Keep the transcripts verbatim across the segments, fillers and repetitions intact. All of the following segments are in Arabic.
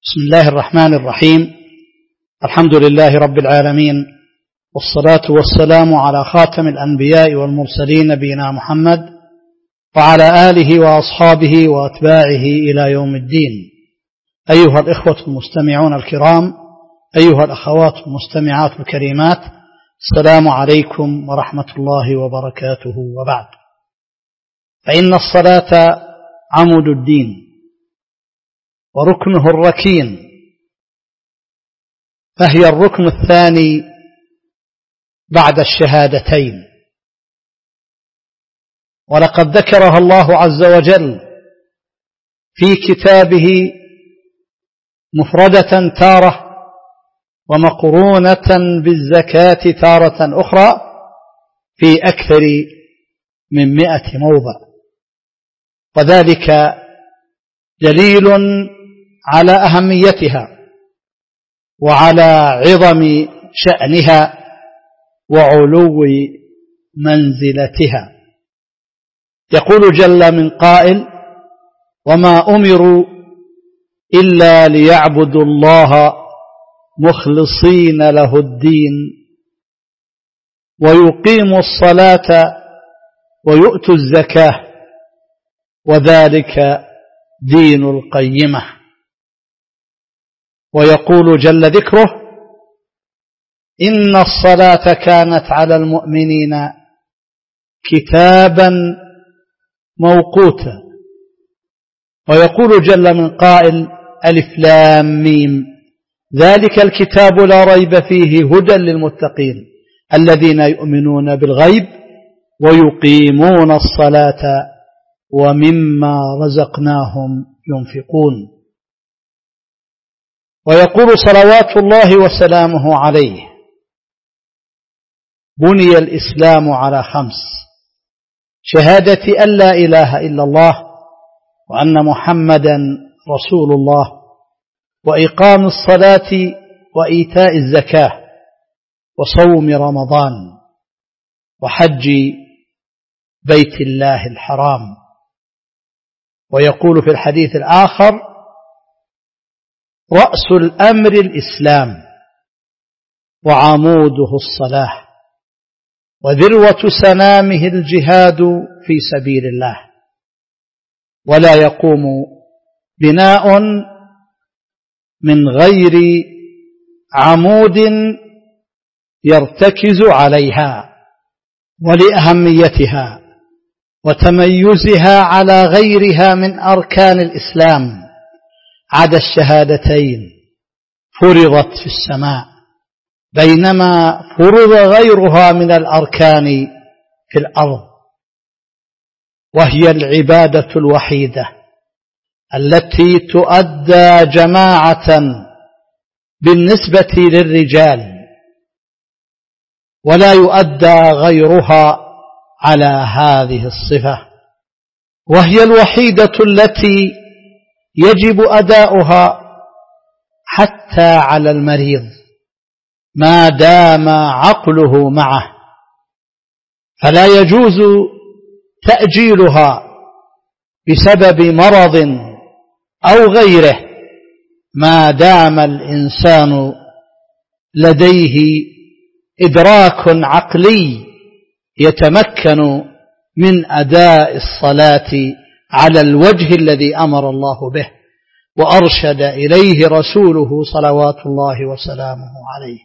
بسم الله الرحمن الرحيم. الحمد لله رب العالمين، والصلاة والسلام على خاتم الأنبياء والمرسلين نبينا محمد وعلى آله وأصحابه وأتباعه إلى يوم الدين. أيها الإخوة المستمعون الكرام، أيها الأخوات المستمعات الكريمات، السلام عليكم ورحمة الله وبركاته. وبعد، فإن الصلاة عمود الدين وركنه الركين، فهي الركن الثاني بعد الشهادتين، ولقد ذكرها الله عز وجل في كتابه مفردة تارة ومقرونة بالزكاة تارة أخرى في أكثر من مئة موضع، وذلك دليل على أهميتها وعلى عظم شأنها وعلو منزلتها. يقول جل من قائل: وما أمروا إلا ليعبدوا الله مخلصين له الدين ويقيموا الصلاة ويؤتوا الزكاة وذلك دين القيمة. ويقول جل ذكره: إن الصلاة كانت على المؤمنين كتابا موقوتا. ويقول جل من قائل: ألف لام ميم، ذلك الكتاب لا ريب فيه هدى للمتقين الذين يؤمنون بالغيب ويقيمون الصلاة ومما رزقناهم ينفقون. ويقول صلوات الله وسلامه عليه: بني الإسلام على خمس: شهادة أن لا إله إلا الله وأن محمدا رسول الله، وإقام الصلاة وإيتاء الزكاة، وصوم رمضان، وحج بيت الله الحرام. ويقول في الحديث الآخر: رأس الأمر الإسلام وعموده الصلاة وذروة سنامه الجهاد في سبيل الله، ولا يقوم بناء من غير عمود يرتكز عليها. ولأهميتها وتميزها على غيرها من أركان الإسلام عدا الشهادتين فرضت في السماء، بينما فرض غيرها من الأركان في الأرض، وهي العبادة الوحيدة التي تؤدى جماعة بالنسبة للرجال، ولا يؤدى غيرها على هذه الصفة، وهي الوحيدة التي يجب أداؤها حتى على المريض ما دام عقله معه، فلا يجوز تأجيلها بسبب مرض أو غيره ما دام الإنسان لديه إدراك عقلي يتمكن من أداء الصلاة على الوجه الذي أمر الله به وأرشد إليه رسوله صلوات الله وسلامه عليه.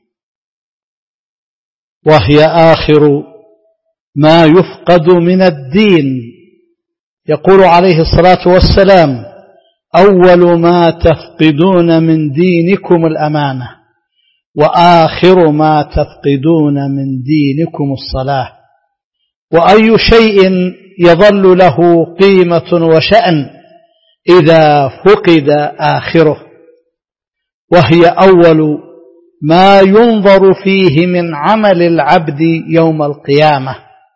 وهي آخر ما يفقد من الدين. يقول عليه الصلاة والسلام: أول ما تفقدون من دينكم الأمانة، وآخر ما تفقدون من دينكم الصلاة. وأي شيء يظل له قيمة وشأن إذا فقد آخره، وهي أول ما ينظر فيه من عمل العبد يوم القيامة.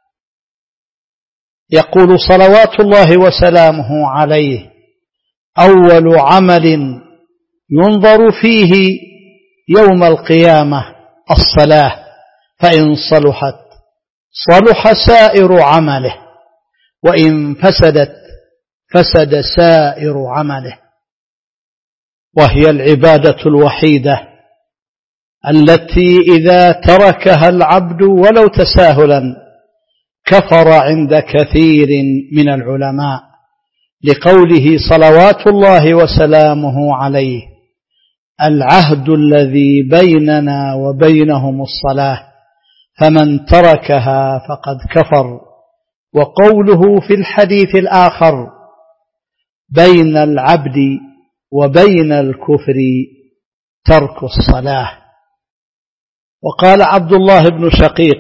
يقول صلوات الله وسلامه عليه: أول عمل ينظر فيه يوم القيامة الصلاة، فإن صلحت صلح سائر عمله، وإن فسدت فسد سائر عمله. وهي العبادة الوحيدة التي إذا تركها العبد ولو تساهلا كفر عند كثير من العلماء، لقوله صلوات الله وسلامه عليه: العهد الذي بيننا وبينهم الصلاة فمن تركها فقد كفر. وقوله في الحديث الآخر: بين العبد وبين الكفر ترك الصلاة. وقال عبد الله بن شقيق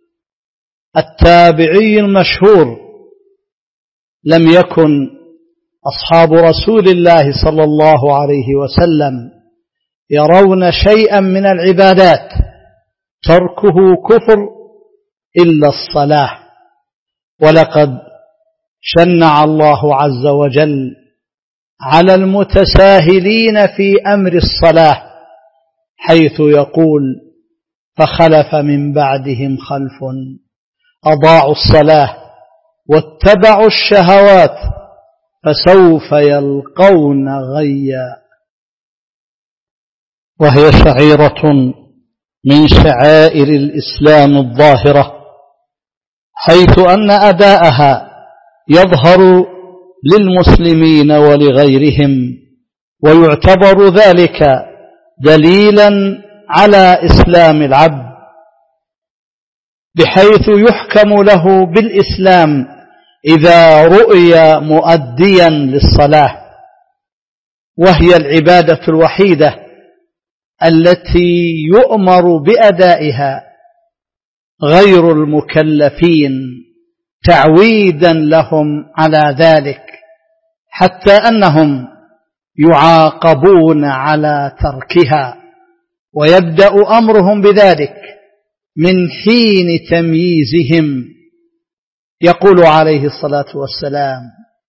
التابعي المشهور: لم يكن أصحاب رسول الله صلى الله عليه وسلم يرون شيئا من العبادات تركه كفر إلا الصلاة، ولقد شنع الله عز وجل على المتساهلين في أمر الصلاة، حيث يقول: فخلف من بعدهم خلف أضاعوا الصلاة واتبعوا الشهوات فسوف يلقون غيا. وهي شعيرة من شعائر الإسلام الظاهرة، حيث أن أداءها يظهر للمسلمين ولغيرهم، ويعتبر ذلك دليلا على إسلام العبد، بحيث يحكم له بالإسلام إذا رؤي مؤديا للصلاة، وهي العبادة الوحيدة التي يؤمر بأدائها غير المكلفين تعويدا لهم على ذلك، حتى أنهم يعاقبون على تركها، ويبدأ أمرهم بذلك من حين تمييزهم. يقول عليه الصلاة والسلام: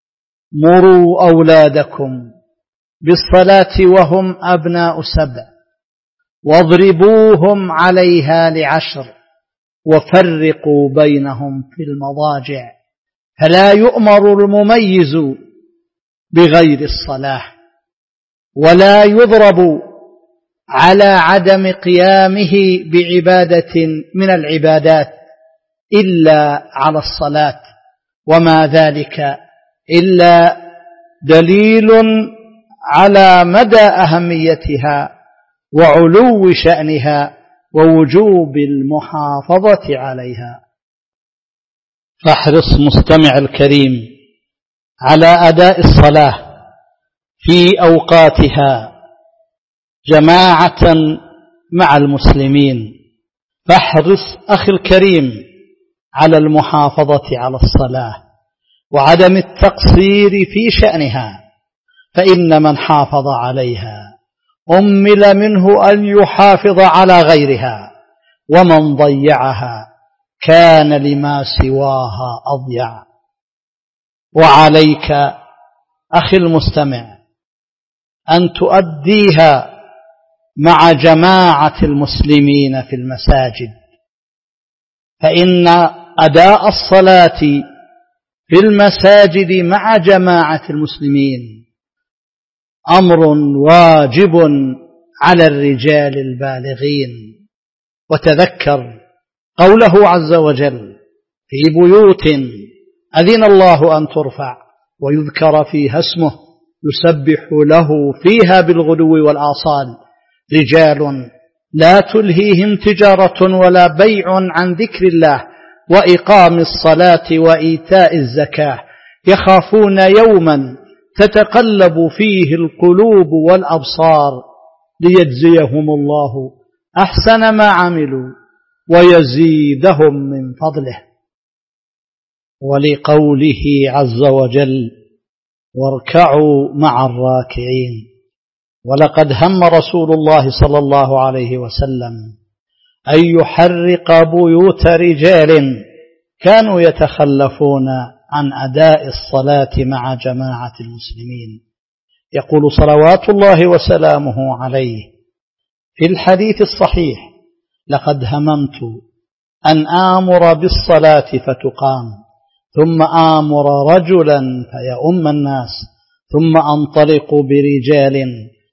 مروا أولادكم بالصلاة وهم أبناء سبع واضربوهم عليها لعشر وفرقوا بينهم في المضاجع. فلا يؤمر المميز بغير الصلاة، ولا يضرب على عدم قيامه بعبادة من العبادات إلا على الصلاة، وما ذلك إلا دليل على مدى أهميتها وعلو شأنها ووجوب المحافظة عليها. فاحرص مستمع الكريم على أداء الصلاة في أوقاتها جماعة مع المسلمين. فاحرص أخي الكريم على المحافظة على الصلاة وعدم التقصير في شأنها، فإن من حافظ عليها أمل منه أن يحافظ على غيرها، ومن ضيعها كان لما سواها أضيع. وعليك أخي المستمع أن تؤديها مع جماعة المسلمين في المساجد، فإن أداء الصلاة في المساجد مع جماعة المسلمين أمر واجب على الرجال البالغين. وتذكر قوله عز وجل: في بيوت أذن الله أن ترفع ويذكر فيها اسمه يسبح له فيها بالغدو والآصال رجال لا تلهيهم تجارة ولا بيع عن ذكر الله وإقام الصلاة وإيتاء الزكاة يخافون يوما تتقلب فيه القلوب والأبصار ليجزيهم الله أحسن ما عملوا ويزيدهم من فضله. ولقوله عز وجل: واركعوا مع الراكعين. ولقد هم رسول الله صلى الله عليه وسلم أن يحرق بيوت رجال كانوا يتخلفون عن أداء الصلاة مع جماعة المسلمين. يقول صلوات الله وسلامه عليه في الحديث الصحيح: لقد هممت أن آمر بالصلاة فتقام، ثم آمر رجلا فيؤم الناس، ثم أنطلق برجال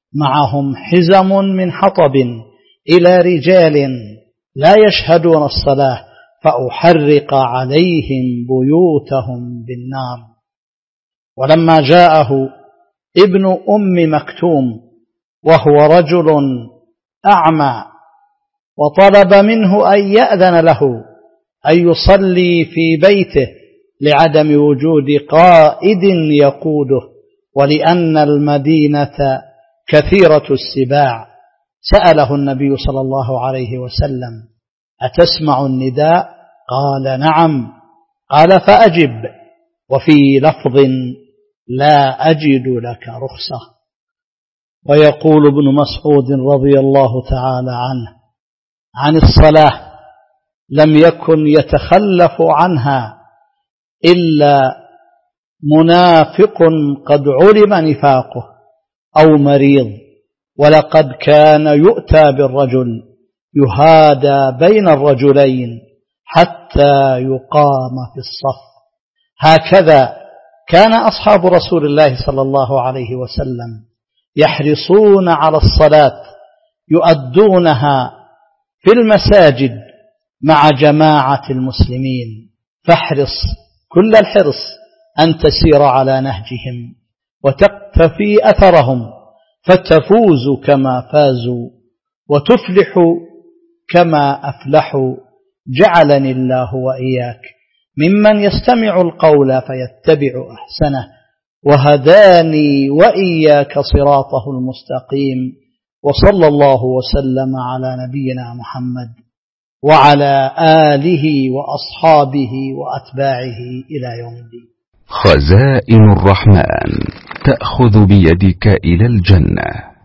معهم حزم من حطب إلى رجال لا يشهدون الصلاة فأحرق عليهم بيوتهم بالنار. ولما جاءه ابن أم مكتوم وهو رجل أعمى وطلب منه أن يأذن له أن يصلي في بيته لعدم وجود قائد يقوده ولأن المدينة كثيرة السباع، سأله النبي صلى الله عليه وسلم: أتسمع النداء؟ قال: نعم. قال: فأجب. وفي لفظ: لا أجد لك رخصة. ويقول ابن مسعود رضي الله تعالى عنه عن الصلاة: لم يكن يتخلف عنها إلا منافق قد علم نفاقه أو مريض، ولقد كان يؤتى بالرجل يهادى بين الرجلين حتى يقام في الصف. هكذا كان أصحاب رسول الله صلى الله عليه وسلم يحرصون على الصلاة، يؤدونها في المساجد مع جماعة المسلمين. فاحرص كل الحرص أن تسير على نهجهم وتقتفي أثرهم، فتفوز كما فازوا وتفلح كما أفلحوا. جعلني الله وإياك ممن يستمع القول فيتبع أحسنه، وهداني وإياك صراطه المستقيم. وصلى الله وسلم على نبينا محمد وعلى آله وأصحابه وأتباعه إلى يوم الدين. خزائن الرحمن تأخذ بيدك إلى الجنة.